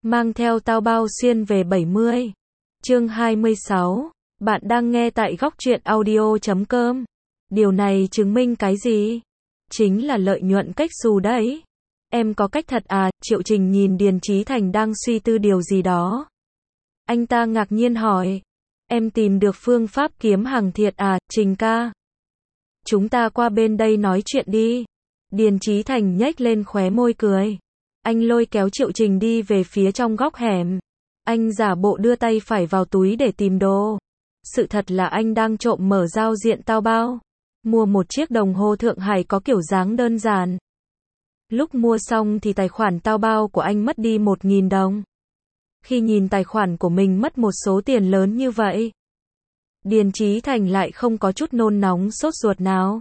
mang theo tao bao xuyên về 70. Chương 26. Bạn đang nghe tại góc truyện audio.com. Điều này chứng minh cái gì? Chính là lợi nhuận cách xù đấy. Em có cách thật à? Triệu Trình nhìn Điền Chí Thành đang suy tư điều gì đó. Anh ta ngạc nhiên hỏi. Em tìm được phương pháp kiếm hàng thiệt à, Trình ca? Chúng ta qua bên đây nói chuyện đi. Điền Chí Thành nhếch lên khóe môi cười. Anh lôi kéo Triệu Trình đi về phía trong góc hẻm. Anh giả bộ đưa tay phải vào túi để tìm đồ. Sự thật là anh đang trộm mở giao diện tao bao. Mua một chiếc đồng hồ Thượng Hải có kiểu dáng đơn giản. Lúc mua xong thì tài khoản tao bao của anh mất đi 1.000 đồng. Khi nhìn tài khoản của mình mất một số tiền lớn như vậy, Điền Chí Thành lại không có chút nôn nóng sốt ruột nào.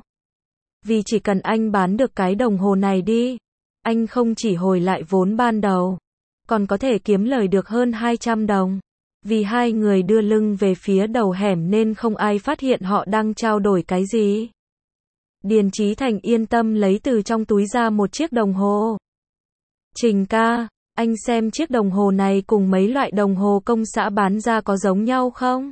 Vì chỉ cần anh bán được cái đồng hồ này đi, anh không chỉ hồi lại vốn ban đầu, còn có thể kiếm lời được hơn 200 đồng. Vì hai người đưa lưng về phía đầu hẻm nên không ai phát hiện họ đang trao đổi cái gì. Điền Chí Thành yên tâm lấy từ trong túi ra một chiếc đồng hồ. Trình ca, anh xem chiếc đồng hồ này cùng mấy loại đồng hồ công xã bán ra có giống nhau không?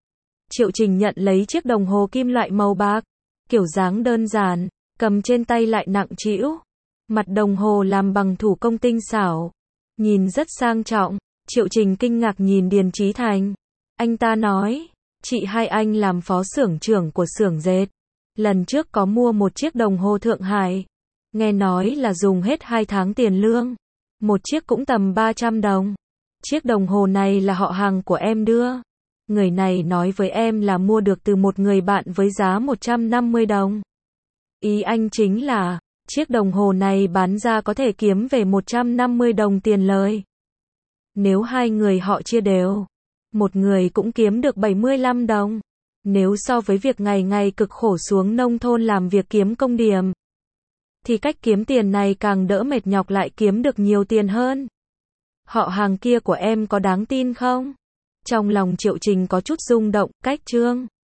Triệu Trình nhận lấy chiếc đồng hồ kim loại màu bạc, kiểu dáng đơn giản, cầm trên tay lại nặng trĩu. Mặt đồng hồ làm bằng thủ công tinh xảo, nhìn rất sang trọng. Triệu Trình kinh ngạc nhìn Điền Chí Thành. Anh ta nói, chị hai anh làm phó xưởng trưởng của xưởng dệt. Lần trước có mua một chiếc đồng hồ Thượng Hải. Nghe nói là dùng hết 2 tháng tiền lương. Một chiếc cũng tầm 300 đồng. Chiếc đồng hồ này là họ hàng của em đưa. Người này nói với em là mua được từ một người bạn với giá 150 đồng. Ý anh chính là, chiếc đồng hồ này bán ra có thể kiếm về 150 đồng tiền lời. Nếu hai người họ chia đều, một người cũng kiếm được 75 đồng. Nếu so với việc ngày ngày cực khổ xuống nông thôn làm việc kiếm công điểm, thì cách kiếm tiền này càng đỡ mệt nhọc lại kiếm được nhiều tiền hơn. Họ hàng kia của em có đáng tin không? Trong lòng Triệu Trình có chút rung động, cách Trương